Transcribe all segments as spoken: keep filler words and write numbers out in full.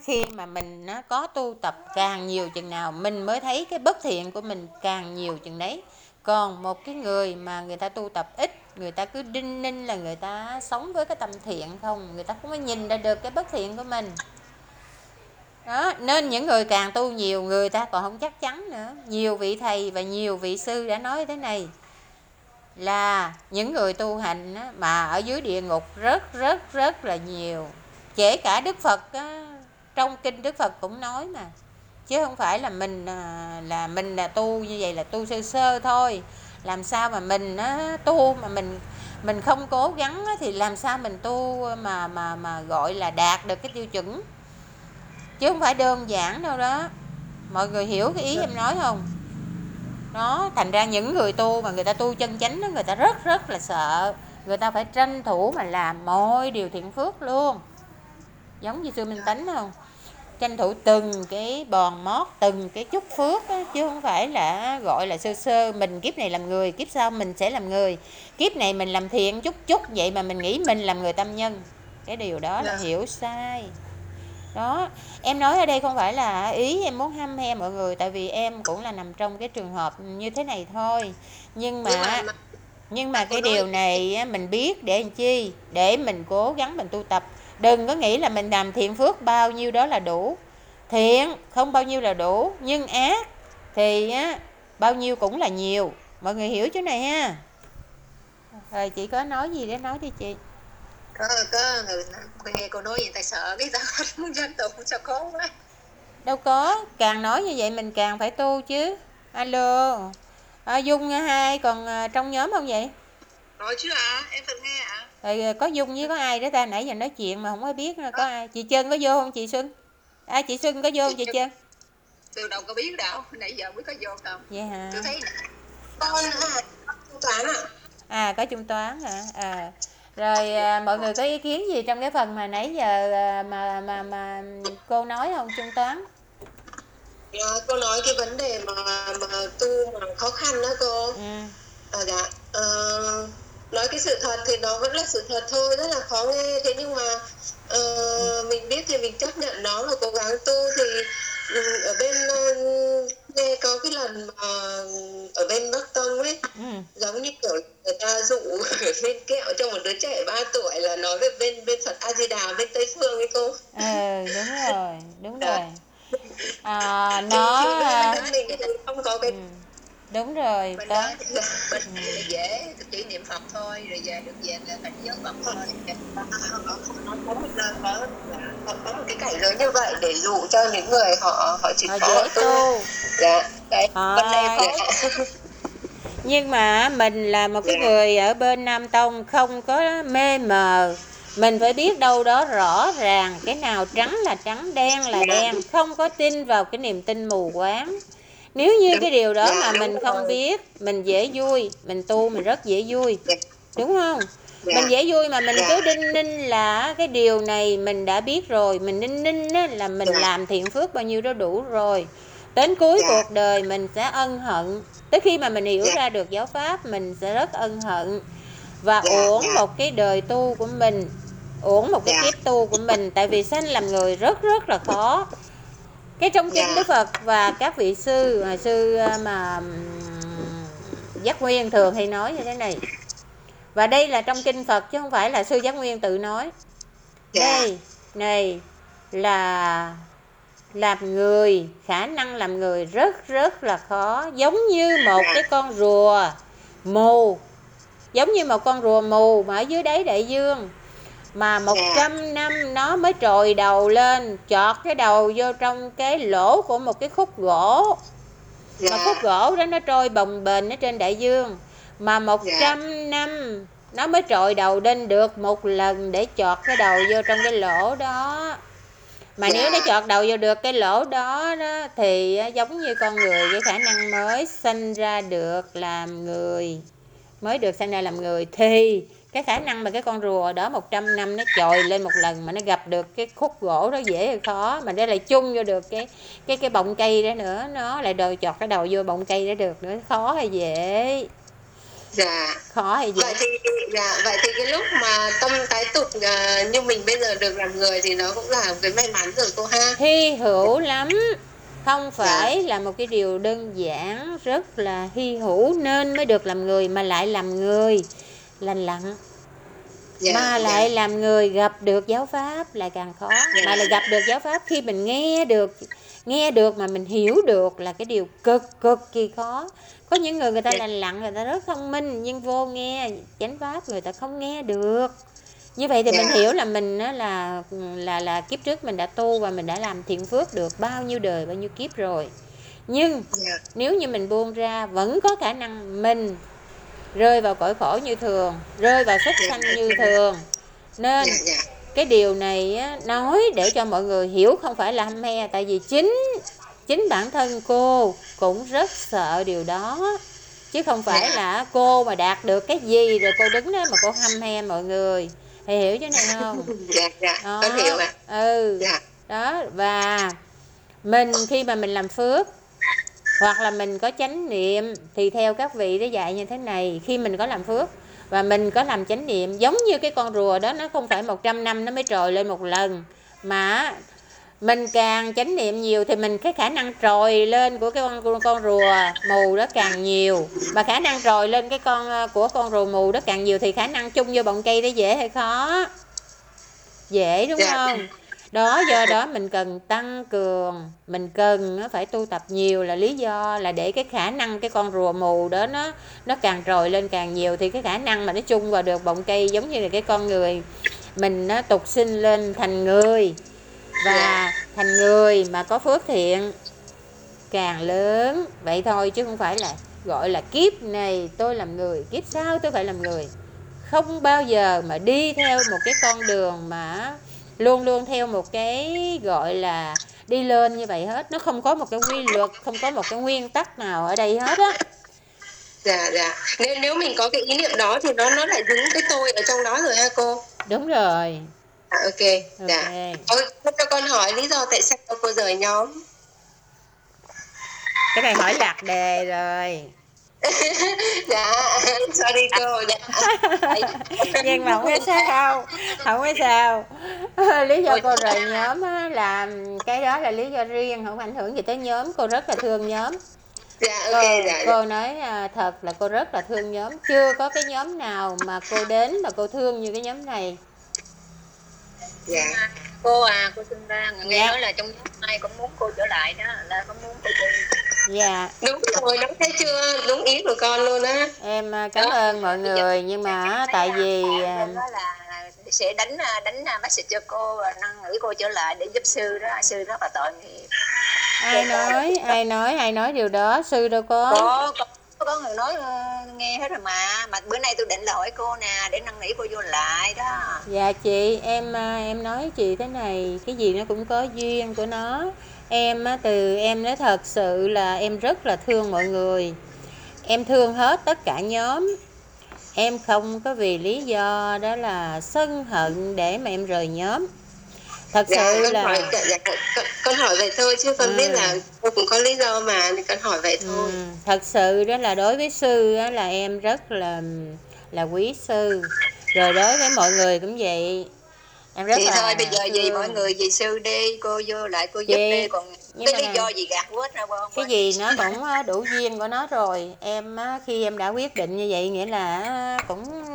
khi mà mình nó có tu tập càng nhiều chừng nào mình mới thấy cái bất thiện của mình càng nhiều chừng đấy. Còn một cái người mà người ta tu tập ít, người ta cứ đinh ninh là người ta sống với cái tâm thiện không, người ta không có nhìn ra được cái bất thiện của mình. Đó, nên những người càng tu nhiều người ta còn không chắc chắn nữa. Nhiều vị thầy và nhiều vị sư đã nói thế này, là những người tu hành á, mà ở dưới địa ngục rất rất rất là nhiều. Kể cả Đức Phật á, trong kinh Đức Phật cũng nói mà, chứ không phải là mình là mình là tu như vậy là tu sơ sơ thôi. Làm sao mà mình á, tu mà mình mình không cố gắng á, thì làm sao mình tu mà mà mà gọi là đạt được cái tiêu chuẩn, chứ không phải đơn giản đâu đó. Mọi người hiểu cái ý em nói không? Đó, thành ra những người tu mà người ta tu chân chánh đó, người ta rất rất là sợ. Người ta phải tranh thủ mà làm mọi điều thiện phước luôn. Giống như sư Minh Tánh không? Tranh thủ từng cái bòn mót, từng cái chút phước á, chứ không phải là gọi là sơ sơ. Mình kiếp này làm người, kiếp sau mình sẽ làm người. Kiếp này mình làm thiện chút chút vậy mà mình nghĩ mình làm người tâm nhân. Cái điều đó là hiểu sai. Đó, em nói ở đây không phải là ý em muốn hăm he mọi người, tại vì em cũng là nằm trong cái trường hợp như thế này thôi. Nhưng mà nhưng mà, nhưng mà cái điều này mình biết để làm chi? Để mình cố gắng mình tu tập. Đừng có nghĩ là mình làm thiện phước bao nhiêu đó là đủ. Thiện không bao nhiêu là đủ, nhưng ác thì á, bao nhiêu cũng là nhiều. Mọi người hiểu chỗ này ha. Rồi chị có nói gì để nói đi chị. Có, có người nghe cô nói vậy ta sợ cái ta muốn dám tu sao khó quá. Đâu có, càng nói như vậy mình càng phải tu chứ. Alo, à, Dung hai còn à, trong nhóm không vậy? Nói chứ à, em vẫn nghe ạ. À? Rồi có Dung với có ai đó ta, nãy giờ nói chuyện mà không có biết có à. ai. Chị Trân có vô không chị Xuân? À, chị Xuân có vô không chị Trân? Từ đâu có biết đâu, nãy giờ mới có vô không? Vậy hả? Tôi thấy con là trung toán ạ. À, có trung toán hả? À. Rồi à, mọi người có ý kiến gì trong cái phần mà nãy giờ à, mà mà mà cô nói không, trung toán? À, cô nói cái vấn đề mà mà tu mà khó khăn đó cô. Ừ. À, dạ. À, nói cái sự thật thì nó vẫn là sự thật thôi, rất là khó nghe. Thế nhưng mà uh, ừ. mình biết thì mình chấp nhận nó và cố gắng tu. Thì ừ, ở bên uh, nghe có cái lần mà ở bên Bắc Tông ấy, ừ. giống như kiểu người ta dụ lên kẹo cho một đứa trẻ ba tuổi là nói về bên bên Phật A Di Đà bên Tây Phương ấy cô. Ừ, đúng rồi, đúng rồi. À, nó mình không có cái ừ. Đúng rồi bên đó, đó thì bên ừ. dễ chỉ niệm Phật thôi, rồi về được về là thành giới Phật thôi. Nó có một nơi có có một cái cảnh giới như vậy để dụ cho những người họ họ chỉ họ có dễ tu. Dạ, cái họ... bên đây phải... Nhưng mà mình là một cái dạ. người ở bên Nam Tông không có mê mờ. Mình phải biết đâu đó rõ ràng, cái nào trắng là trắng, đen là đen. Không có tin vào cái niềm tin mù quáng. Nếu như cái điều đó mà mình không biết, mình dễ vui, mình tu mình rất dễ vui, đúng không? Mình dễ vui mà mình cứ đinh ninh là cái điều này mình đã biết rồi, mình đinh ninh là mình làm thiện phước bao nhiêu đó đủ rồi. Đến cuối cuộc đời mình sẽ ân hận. Tới khi mà mình hiểu ra được giáo pháp, mình sẽ rất ân hận và uổng một cái đời tu của mình, uổng một cái kiếp tu của mình. Tại vì sanh làm người rất rất là khó. Cái trong kinh Đức Phật và các vị sư sư mà Giác Nguyên thường hay nói như thế này. Và đây là trong kinh Phật chứ không phải là sư Giác Nguyên tự nói. Đây này là làm người, khả năng làm người rất rất là khó. Giống như một cái con rùa mù, giống như một con rùa mù mà ở dưới đáy đại dương, mà một trăm năm nó mới trồi đầu lên, chọt cái đầu vô trong cái lỗ của một cái khúc gỗ. Mà khúc gỗ đó nó trôi bồng bềnh ở trên đại dương, mà một trăm năm nó mới trồi đầu lên được một lần để chọt cái đầu vô trong cái lỗ đó. Mà nếu nó chọt đầu vô được cái lỗ đó, đó thì giống như con người, cái khả năng mới sinh ra được làm người, mới được sinh ra làm người, thì cái khả năng mà cái con rùa đó một trăm năm nó chồi lên một lần mà nó gặp được cái khúc gỗ đó dễ hay khó, mà nó lại chung vô được cái cái cái bọng cây đó nữa, nó lại đòi chọt cái đầu vô bọng cây đó được nữa, khó hay dễ. Dạ. Khó hay gì? Vậy thì dạ, vậy thì cái lúc mà tâm tái tục uh, như mình bây giờ được làm người thì nó cũng là cái may mắn rồi cô ha. Hy hữu lắm, không phải dạ. là một cái điều đơn giản, rất là hy hữu nên mới được làm người, mà lại làm người lành lặn. Dạ, mà lại dạ. làm người gặp được giáo pháp lại càng khó. Dạ. Mà lại gặp được giáo pháp khi mình nghe được nghe được mà mình hiểu được là cái điều cực cực kỳ khó. Có những người người ta lành lặn, người ta rất thông minh, nhưng vô nghe chánh pháp người ta không nghe được. Như vậy thì yeah. mình hiểu là mình là là là kiếp trước mình đã tu và mình đã làm thiện phước được bao nhiêu đời, bao nhiêu kiếp rồi. Nhưng yeah. nếu như mình buông ra, vẫn có khả năng mình rơi vào cõi khổ như thường, rơi vào súc sanh như thường. Nên yeah, yeah. cái điều này nói để cho mọi người hiểu, không phải là hăm he. Tại vì chính chính bản thân cô cũng rất sợ điều đó, chứ không phải yeah. là cô mà đạt được cái gì rồi cô đứng đó mà cô hăm he mọi người. Thầy hiểu chứ này không? Dạ, dạ, đó, con hiểu ạ. Ừ, dạ. Đó, và mình khi mà mình làm phước hoặc là mình có chánh niệm thì theo các vị đã dạy như thế này, khi mình có làm phước và mình có làm chánh niệm, giống như cái con rùa đó, nó không phải một trăm năm nó mới trồi lên một lần, mà mình càng chánh niệm nhiều thì mình cái khả năng trồi lên của cái con con rùa mù đó càng nhiều, mà khả năng trồi lên cái con của con rùa mù đó càng nhiều thì khả năng chung vô bọng cây đó dễ hay khó? Dễ, đúng không? Đó, do đó mình cần tăng cường, mình cần phải tu tập nhiều, là lý do là để cái khả năng cái con rùa mù đó nó nó càng trồi lên càng nhiều thì cái khả năng mà nó chung vào được bọng cây, giống như là cái con người mình nó tục sinh lên thành người, và thành người mà có phước thiện càng lớn. Vậy thôi, chứ không phải là gọi là kiếp này tôi làm người, kiếp sau tôi phải làm người. Không bao giờ mà đi theo một cái con đường mà luôn luôn theo một cái gọi là đi lên như vậy hết. Nó không có một cái quy luật, không có một cái nguyên tắc nào ở đây hết á. Dạ, dạ. Nếu, nếu mình có cái ý niệm đó thì nó nó lại dính cái tôi ở trong đó rồi ha cô? Đúng rồi. À, ok, dạ. Okay. Ôi, cho con hỏi lý do tại sao cô rời nhóm? Cái này hỏi lạc đề rồi. Dạ, sorry cô. Dạ. Nhưng mà không biết sao, không biết sao. Lý do cô rời nhóm là cái đó là lý do riêng, không ảnh hưởng gì tới nhóm. Cô rất là thương nhóm. Dạ, okay, cô, dạ, cô nói thật là cô rất là thương nhóm. Chưa có cái nhóm nào mà cô đến mà cô thương như cái nhóm này. Dạ. Cô à, cô xin ra nghe dạ. nói là trong nhóm ai cũng muốn cô trở lại đó, là có muốn cô đi. Dạ. Đúng rồi, đúng thế chưa? Đúng ý của con luôn á. Em cảm đó. ơn mọi người, nhưng mà tại vì đó là sẽ đánh đánh message cho cô và năn nỉ cô trở lại để giúp sư đó, sư rất là tội nghiệp. Ai nói, ai nói, ai nói điều đó, sư đâu có. Có, có, có người nói uh, nghe hết rồi mà, mà bữa nay tôi định là hỏi cô nè để năn nỉ cô vô lại đó. Dạ chị, em em nói chị thế này, cái gì nó cũng có duyên của nó. Em từ em nói thật sự là em rất là thương mọi người. Em thương hết tất cả nhóm. Em không có vì lý do đó là sân hận để mà em rời nhóm. Thật dạ, sự con là hỏi, dạ, dạ, con, con hỏi vậy thôi chứ con ừ. biết là cô cũng có lý do mà, thì con hỏi vậy thôi. Ừ. Thật sự đó là đối với sư đó là em rất là là quý sư. Rồi đối với mọi người cũng vậy. Em rất thì là thôi bây giờ gì mọi người vì sư đi, cô vô lại cô giúp chị, đi, còn cái lý do gì gạt quết ra không? Cái gì nó cũng đủ duyên của nó rồi. Em khi em đã quyết định như vậy nghĩa là cũng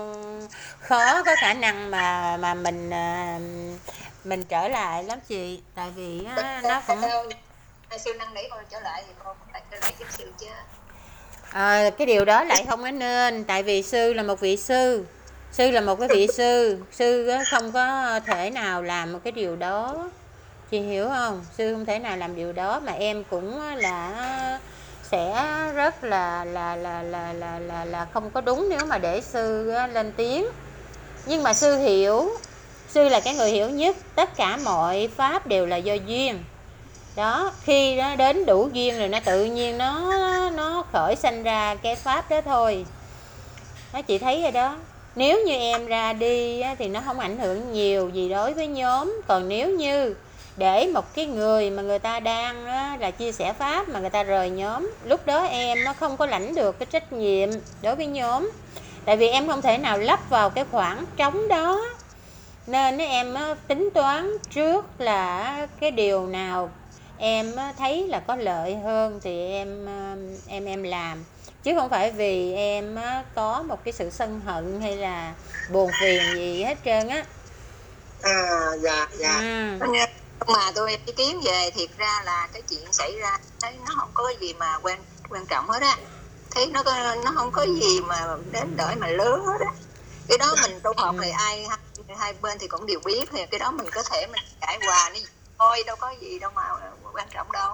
khó có khả năng mà mà mình mình trở lại lắm chị, tại vì nó cũng sư năn nỉ cô trở lại thì cô cũng phải trở lại giúp sư chứ. À, cái điều đó lại không có nên, tại vì sư là một vị sư, sư là một cái vị sư, sư không có thể nào làm một cái điều đó, chị hiểu không? Sư không thể nào làm điều đó, mà em cũng là sẽ rất là là là là là là, là không có đúng nếu mà để sư lên tiếng. Nhưng mà sư hiểu, sư là cái người hiểu nhất, tất cả mọi pháp đều là do duyên. Đó, khi nó đến đủ duyên rồi nó tự nhiên nó nó khởi sanh ra cái pháp đó thôi. Đó, chị thấy rồi đó. Nếu như em ra đi thì nó không ảnh hưởng nhiều gì đối với nhóm. Còn nếu như để một cái người mà người ta đang á, là chia sẻ pháp mà người ta rời nhóm, lúc đó em nó không có lãnh được cái trách nhiệm đối với nhóm, tại vì em không thể nào lấp vào cái khoảng trống đó, nên em á, tính toán trước là cái điều nào em á, thấy là có lợi hơn thì em em em làm, chứ không phải vì em á, có một cái sự sân hận hay là buồn phiền gì hết trơn á. À dạ dạ. Ừ. Mà tôi ý kiến về thiệt ra là cái chuyện xảy ra thấy nó không có gì mà quan quan trọng hết á, thấy nó nó không có gì mà đến đổi mà lớn hết á. Cái đó mình tu học thì ai hai bên thì cũng đều biết, thì cái đó mình có thể mình trải qua nó thôi, đâu có gì đâu mà quan trọng đâu.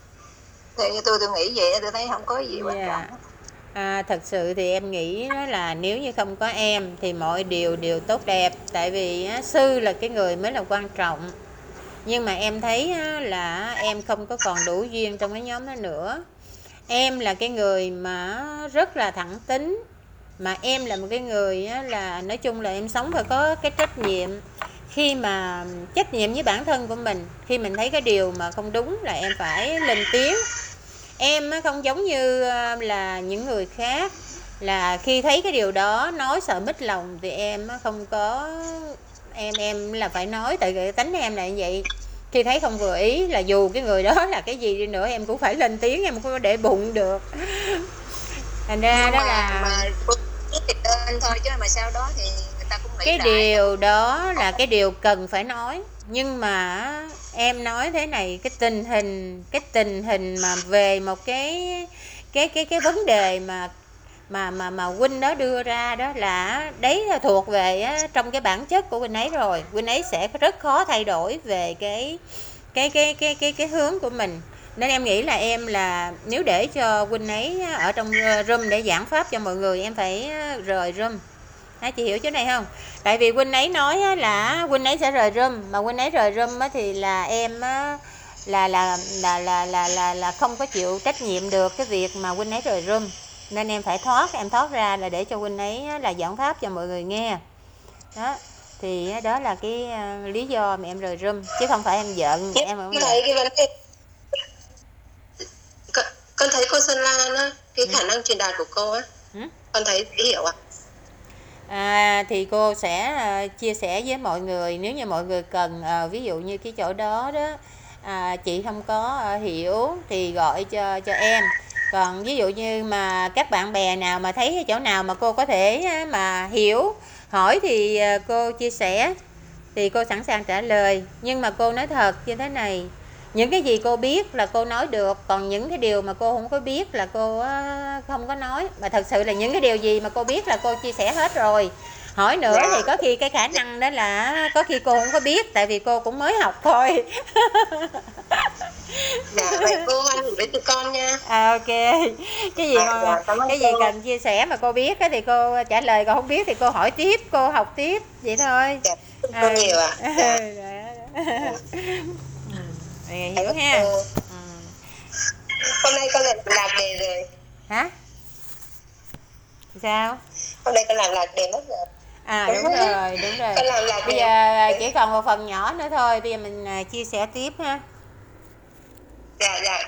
Thì như tôi tôi nghĩ vậy, tôi thấy không có gì quan Yeah. trọng. À, thật sự thì em nghĩ đó là nếu như không có em thì mọi điều đều tốt đẹp, tại vì á, sư là cái người mới là quan trọng, nhưng mà em thấy á, là em không có còn đủ duyên trong cái nhóm đó nữa. Em là cái người mà rất là thẳng tính, mà em là một cái người á, là nói chung là em sống phải có cái trách nhiệm, khi mà trách nhiệm với bản thân của mình, khi mình thấy cái điều mà không đúng là em phải lên tiếng. Em không giống như là những người khác là khi thấy cái điều đó nói sợ mít lòng thì em không có, em em là phải nói, tại cái tánh em là như vậy. Khi thấy không vừa ý là dù cái người đó là cái gì đi nữa em cũng phải lên tiếng, em không có để bụng được. Thành ra Nhưng đó mà, là mà thì tên thôi, chứ mà sau đó thì người ta cũng nghĩ cái lại. điều đó là cái điều cần phải nói, nhưng mà em nói thế này, cái tình hình cái tình hình mà về một cái cái cái cái vấn đề mà mà mà mà huynh đó đưa ra đó là đấy là thuộc về á, trong cái bản chất của huynh ấy rồi, huynh ấy sẽ rất khó thay đổi về cái cái cái cái cái cái hướng của mình, nên em nghĩ là em là nếu để cho huynh ấy ở trong room để giảng pháp cho mọi người em phải rời room. Hả, chị hiểu chỗ này không? Tại vì huynh ấy nói là huynh ấy sẽ rời room, mà huynh ấy rời room thì là em là là là là là là là không có chịu trách nhiệm được cái việc mà huynh ấy rời room, nên em phải thoát, em thoát ra là để cho huynh ấy là giảng pháp cho mọi người nghe. Đó, thì đó là cái lý do mà em rời room, chứ không phải em giận. Nhưng Em không thấy cái vấn đề con, con thấy cô Sơn Lan á, cái khả năng truyền đạt của cô á, ừ? Con thấy dễ hiểu ạ. À, thì cô sẽ uh, chia sẻ với mọi người nếu như mọi người cần, uh, ví dụ như cái chỗ đó đó à, chị không có uh, hiểu thì gọi cho cho em, còn ví dụ như mà các bạn bè nào mà thấy cái chỗ nào mà cô có thể uh, mà hiểu hỏi thì uh, cô chia sẻ thì cô sẵn sàng trả lời, nhưng mà cô nói thật như thế này, những cái gì cô biết là cô nói được, còn những cái điều mà cô không có biết là cô không có nói, mà thật sự là những cái điều gì mà cô biết là cô chia sẻ hết rồi. Hỏi nữa thì có khi cái khả năng đó là có khi cô không có biết, tại vì cô cũng mới học thôi. Dạ, vậy cô hoan hỉ với tụi con nha. À, ok, cái gì mà dạ, dạ, cái gì cần chia sẻ mà cô biết thì cô trả lời, còn không biết thì cô hỏi tiếp, cô học tiếp vậy thôi. Dạ, cô nhiều ạ. À. Dạ. Ừ, hiểu ha. Ừ. Hôm nay con lại lạc đề rồi. Hả? Sao? Hôm nay con làm lạc đề mất rồi. À đúng rồi, đúng rồi. Con làm lạc Bây đề. giờ chỉ còn một phần nhỏ nữa thôi, bây giờ mình chia sẻ tiếp ha. Dạ dạ.